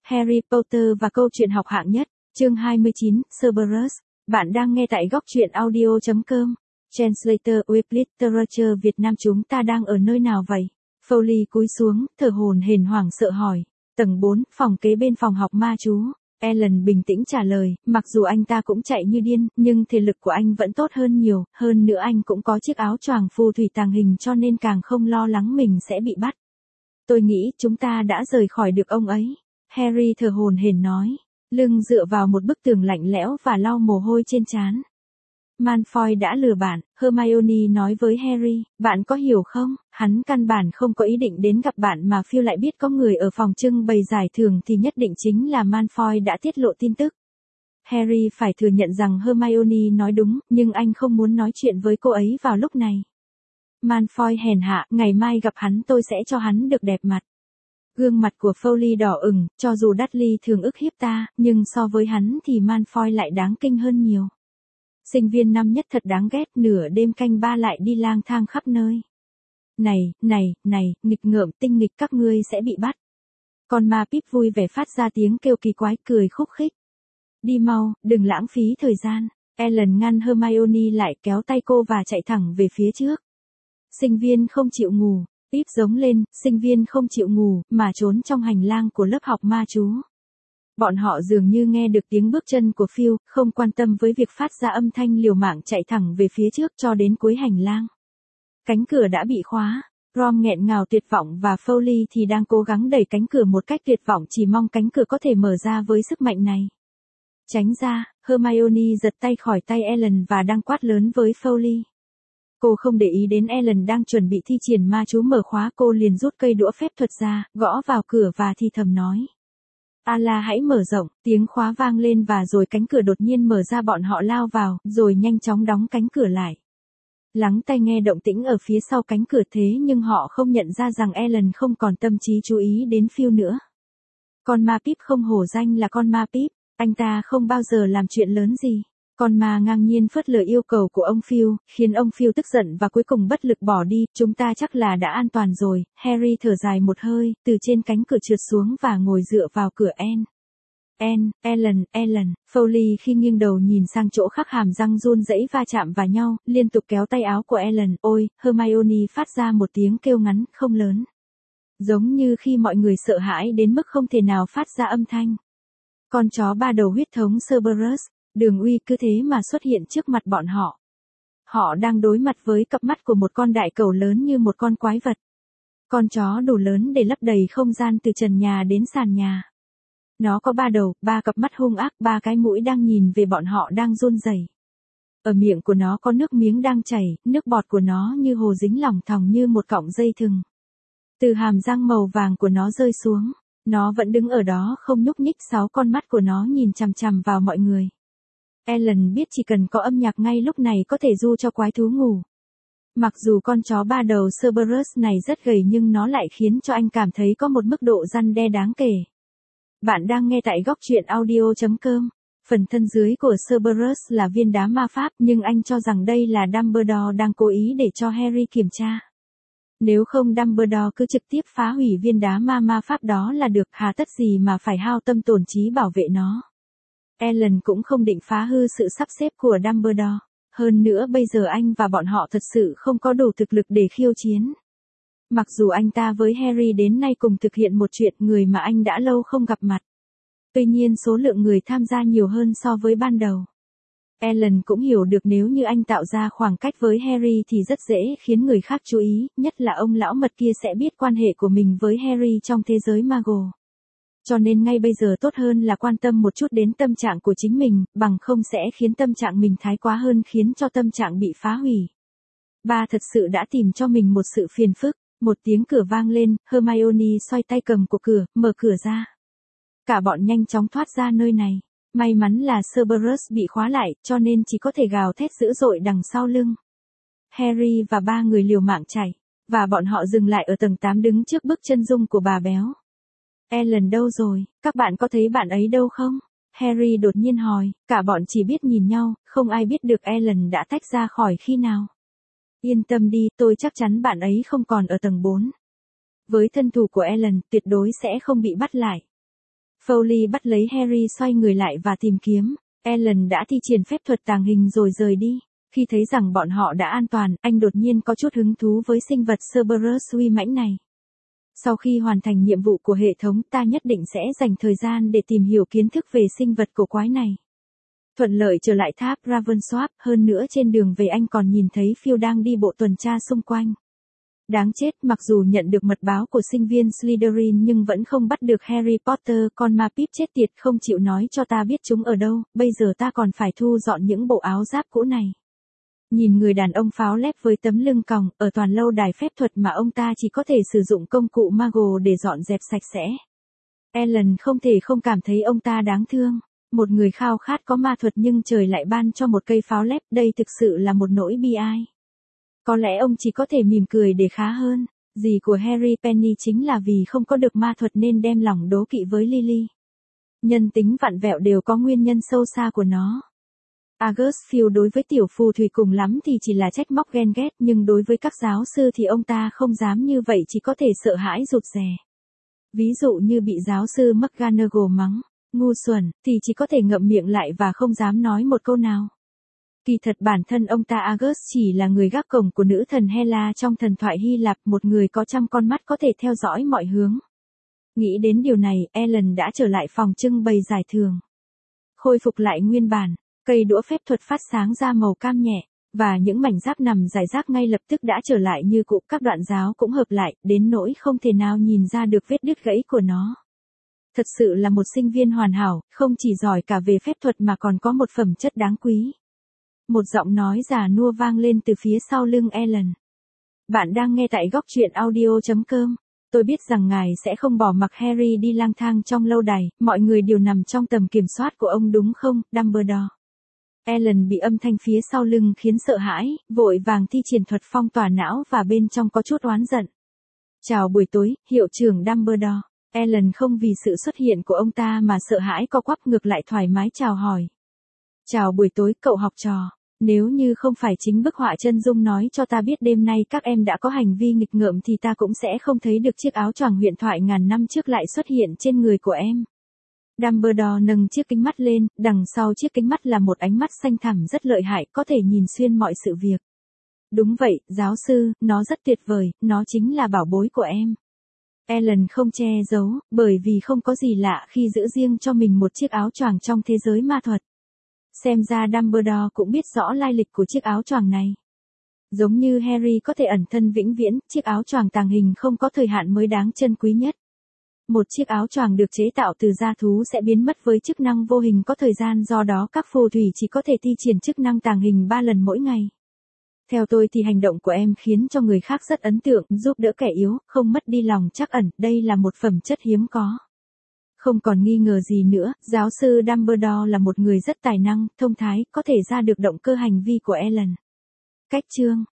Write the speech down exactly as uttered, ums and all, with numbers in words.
Harry Potter và câu chuyện học hạng nhất, chương hai mươi chín, Cerberus. Bạn đang nghe tại góc truyện audio chấm com. Translator with Literature Việt Nam, chúng ta đang ở nơi nào vậy? Foley cúi xuống, thở hổn hển hoảng sợ hỏi. Tầng bốn, phòng kế bên phòng học ma chú. Ellen bình tĩnh trả lời, mặc dù anh ta cũng chạy như điên, nhưng thể lực của anh vẫn tốt hơn nhiều, hơn nữa anh cũng có chiếc áo choàng phù thủy tàng hình cho nên càng không lo lắng mình sẽ bị bắt. Tôi nghĩ chúng ta đã rời khỏi được ông ấy. Harry thở hổn hển nói, lưng dựa vào một bức tường lạnh lẽo và lau mồ hôi trên trán. Malfoy đã lừa bạn, Hermione nói với Harry, bạn có hiểu không, hắn căn bản không có ý định đến gặp bạn mà Phil lại biết có người ở phòng trưng bày giải thưởng thì nhất định chính là Malfoy đã tiết lộ tin tức. Harry phải thừa nhận rằng Hermione nói đúng, nhưng anh không muốn nói chuyện với cô ấy vào lúc này. Malfoy hèn hạ, ngày mai gặp hắn tôi sẽ cho hắn được đẹp mặt. Gương mặt của Foley đỏ ửng, cho dù Dudley thường ức hiếp ta, nhưng so với hắn thì Malfoy lại đáng kinh hơn nhiều. Sinh viên năm nhất thật đáng ghét, nửa đêm canh ba lại đi lang thang khắp nơi. Này, này, này, nghịch ngợm tinh nghịch, các ngươi sẽ bị bắt. Con ma Pip vui vẻ phát ra tiếng kêu kỳ quái, cười khúc khích. Đi mau, đừng lãng phí thời gian. Ellen ngăn Hermione lại, kéo tay cô và chạy thẳng về phía trước. Sinh viên không chịu ngủ. Pip giống lên, sinh viên không chịu ngủ, mà trốn trong hành lang của lớp học ma chú. Bọn họ dường như nghe được tiếng bước chân của Phil, không quan tâm với việc phát ra âm thanh liều mạng chạy thẳng về phía trước cho đến cuối hành lang. Cánh cửa đã bị khóa, Ron nghẹn ngào tuyệt vọng và Foley thì đang cố gắng đẩy cánh cửa một cách tuyệt vọng, chỉ mong cánh cửa có thể mở ra với sức mạnh này. Tránh ra, Hermione giật tay khỏi tay Ellen và đang quát lớn với Foley. Cô không để ý đến Ellen đang chuẩn bị thi triển ma chú mở khóa, cô liền rút cây đũa phép thuật ra, gõ vào cửa và thì thầm nói. Allah hãy mở rộng, tiếng khóa vang lên và rồi cánh cửa đột nhiên mở ra, bọn họ lao vào, rồi nhanh chóng đóng cánh cửa lại. Lắng tai nghe động tĩnh ở phía sau cánh cửa, thế nhưng họ không nhận ra rằng Ellen không còn tâm trí chú ý đến Phil nữa. Con ma Pip không hổ danh là con ma Pip, anh ta không bao giờ làm chuyện lớn gì. Con ma ngang nhiên phớt lờ yêu cầu của ông Phil, khiến ông Phil tức giận và cuối cùng bất lực bỏ đi. Chúng ta chắc là đã an toàn rồi. Harry thở dài một hơi, từ trên cánh cửa trượt xuống và ngồi dựa vào cửa. En, En, Ellen, Ellen. Foley khi nghiêng đầu nhìn sang chỗ khác, hàm răng run rẩy va chạm vào nhau, liên tục kéo tay áo của Ellen. Ôi, Hermione phát ra một tiếng kêu ngắn, không lớn. Giống như khi mọi người sợ hãi đến mức không thể nào phát ra âm thanh. Con chó ba đầu huyết thống Cerberus. Đường uy cứ thế mà xuất hiện trước mặt bọn họ. Họ đang đối mặt với cặp mắt của một con đại cẩu lớn như một con quái vật. Con chó đủ lớn để lấp đầy không gian từ trần nhà đến sàn nhà. Nó có ba đầu, ba cặp mắt hung ác, ba cái mũi đang nhìn về bọn họ đang run rẩy. Ở miệng của nó có nước miếng đang chảy, nước bọt của nó như hồ dính lỏng thòng như một cọng dây thừng. Từ hàm răng màu vàng của nó rơi xuống, nó vẫn đứng ở đó không nhúc nhích, sáu con mắt của nó nhìn chằm chằm vào mọi người. Ellen biết chỉ cần có âm nhạc ngay lúc này có thể du cho quái thú ngủ. Mặc dù con chó ba đầu Cerberus này rất gầy nhưng nó lại khiến cho anh cảm thấy có một mức độ răn đe đáng kể. Bạn đang nghe tại góc truyện audio chấm com. Phần thân dưới của Cerberus là viên đá ma pháp, nhưng anh cho rằng đây là Dumbledore đang cố ý để cho Harry kiểm tra. Nếu không Dumbledore cứ trực tiếp phá hủy viên đá ma ma pháp đó là được, hà tất gì mà phải hao tâm tổn trí bảo vệ nó. Ellen cũng không định phá hư sự sắp xếp của Dumbledore. Hơn nữa bây giờ anh và bọn họ thật sự không có đủ thực lực để khiêu chiến. Mặc dù anh ta với Harry đến nay cùng thực hiện một chuyện, người mà anh đã lâu không gặp mặt. Tuy nhiên số lượng người tham gia nhiều hơn so với ban đầu. Ellen cũng hiểu được nếu như anh tạo ra khoảng cách với Harry thì rất dễ khiến người khác chú ý, nhất là ông lão mật kia sẽ biết quan hệ của mình với Harry trong thế giới Muggle. Cho nên ngay bây giờ tốt hơn là quan tâm một chút đến tâm trạng của chính mình, bằng không sẽ khiến tâm trạng mình thái quá hơn khiến cho tâm trạng bị phá hủy. Ba thật sự đã tìm cho mình một sự phiền phức. Một tiếng cửa vang lên, Hermione xoay tay cầm của cửa, mở cửa ra. Cả bọn nhanh chóng thoát ra nơi này. May mắn là Cerberus bị khóa lại, cho nên chỉ có thể gào thét dữ dội đằng sau lưng. Harry và ba người liều mạng chạy, và bọn họ dừng lại ở tầng tám đứng trước bức chân dung của bà béo. Ellen đâu rồi, các bạn có thấy bạn ấy đâu không? Harry đột nhiên hỏi, cả bọn chỉ biết nhìn nhau, không ai biết được Ellen đã tách ra khỏi khi nào. Yên tâm đi, tôi chắc chắn bạn ấy không còn ở tầng bốn. Với thân thủ của Ellen, tuyệt đối sẽ không bị bắt lại. Foley bắt lấy Harry xoay người lại và tìm kiếm. Alan đã thi triển phép thuật tàng hình rồi rời đi. Khi thấy rằng bọn họ đã an toàn, anh đột nhiên có chút hứng thú với sinh vật Cerberus uy mãnh này. Sau khi hoàn thành nhiệm vụ của hệ thống, ta nhất định sẽ dành thời gian để tìm hiểu kiến thức về sinh vật cổ quái này. Thuận lợi trở lại tháp Ravensworth, hơn nữa trên đường về anh còn nhìn thấy Phil đang đi bộ tuần tra xung quanh. Đáng chết, mặc dù nhận được mật báo của sinh viên Slytherin nhưng vẫn không bắt được Harry Potter, con ma píp chết tiệt không chịu nói cho ta biết chúng ở đâu, bây giờ ta còn phải thu dọn những bộ áo giáp cũ này. Nhìn người đàn ông pháo lép với tấm lưng còng, ở toàn lâu đài phép thuật mà ông ta chỉ có thể sử dụng công cụ Mago để dọn dẹp sạch sẽ. Alan không thể không cảm thấy ông ta đáng thương. Một người khao khát có ma thuật nhưng trời lại ban cho một cây pháo lép, đây thực sự là một nỗi bi ai. Có lẽ ông chỉ có thể mỉm cười để khá hơn. Dì của Harry Penny chính là vì không có được ma thuật nên đem lòng đố kỵ với Lily. Nhân tính vặn vẹo đều có nguyên nhân sâu xa của nó. Argus Field đối với tiểu phù thủy cùng lắm thì chỉ là trách móc ghen ghét, nhưng đối với các giáo sư thì ông ta không dám như vậy, chỉ có thể sợ hãi rụt rè. Ví dụ như bị giáo sư McGonagall mắng, ngu xuẩn, thì chỉ có thể ngậm miệng lại và không dám nói một câu nào. Kỳ thật bản thân ông ta Argus chỉ là người gác cổng của nữ thần Hela trong thần thoại Hy Lạp, một người có trăm con mắt có thể theo dõi mọi hướng. Nghĩ đến điều này, Alan đã trở lại phòng trưng bày giải thưởng. Khôi phục lại nguyên bản, cây đũa phép thuật phát sáng ra màu cam nhẹ, và những mảnh giáp nằm rải rác ngay lập tức đã trở lại như cũ, các đoạn giáo cũng hợp lại, đến nỗi không thể nào nhìn ra được vết đứt gãy của nó. Thật sự là một sinh viên hoàn hảo, không chỉ giỏi cả về phép thuật mà còn có một phẩm chất đáng quý. Một giọng nói già nua vang lên từ phía sau lưng Alan. Bạn đang nghe tại góc truyện audio chấm com. Tôi biết rằng ngài sẽ không bỏ mặc Harry đi lang thang trong lâu đài, mọi người đều nằm trong tầm kiểm soát của ông đúng không, Dumbledore? Alan bị âm thanh phía sau lưng khiến sợ hãi, vội vàng thi triển thuật phong tỏa não và bên trong có chút oán giận. Chào buổi tối, hiệu trưởng Dumbledore. Alan không vì sự xuất hiện của ông ta mà sợ hãi co quắp, ngược lại thoải mái chào hỏi. Chào buổi tối, cậu học trò. Nếu như không phải chính bức họa chân dung nói cho ta biết đêm nay các em đã có hành vi nghịch ngợm thì ta cũng sẽ không thấy được chiếc áo choàng huyền thoại ngàn năm trước lại xuất hiện trên người của em. Dumbledore nâng chiếc kính mắt lên, đằng sau chiếc kính mắt là một ánh mắt xanh thẳm rất lợi hại, có thể nhìn xuyên mọi sự việc. Đúng vậy, giáo sư, nó rất tuyệt vời, nó chính là bảo bối của em. Alan không che giấu, bởi vì không có gì lạ khi giữ riêng cho mình một chiếc áo choàng trong thế giới ma thuật. Xem ra Dumbledore cũng biết rõ lai lịch của chiếc áo choàng này. Giống như Harry có thể ẩn thân vĩnh viễn, chiếc áo choàng tàng hình không có thời hạn mới đáng trân quý nhất. Một chiếc áo choàng được chế tạo từ da thú sẽ biến mất với chức năng vô hình có thời gian, do đó các phù thủy chỉ có thể thi triển chức năng tàng hình ba lần mỗi ngày. Theo tôi thì hành động của em khiến cho người khác rất ấn tượng, giúp đỡ kẻ yếu, không mất đi lòng trắc ẩn, đây là một phẩm chất hiếm có. Không còn nghi ngờ gì nữa, giáo sư Dumbledore là một người rất tài năng, thông thái, có thể ra được động cơ hành vi của Alan. Cách chương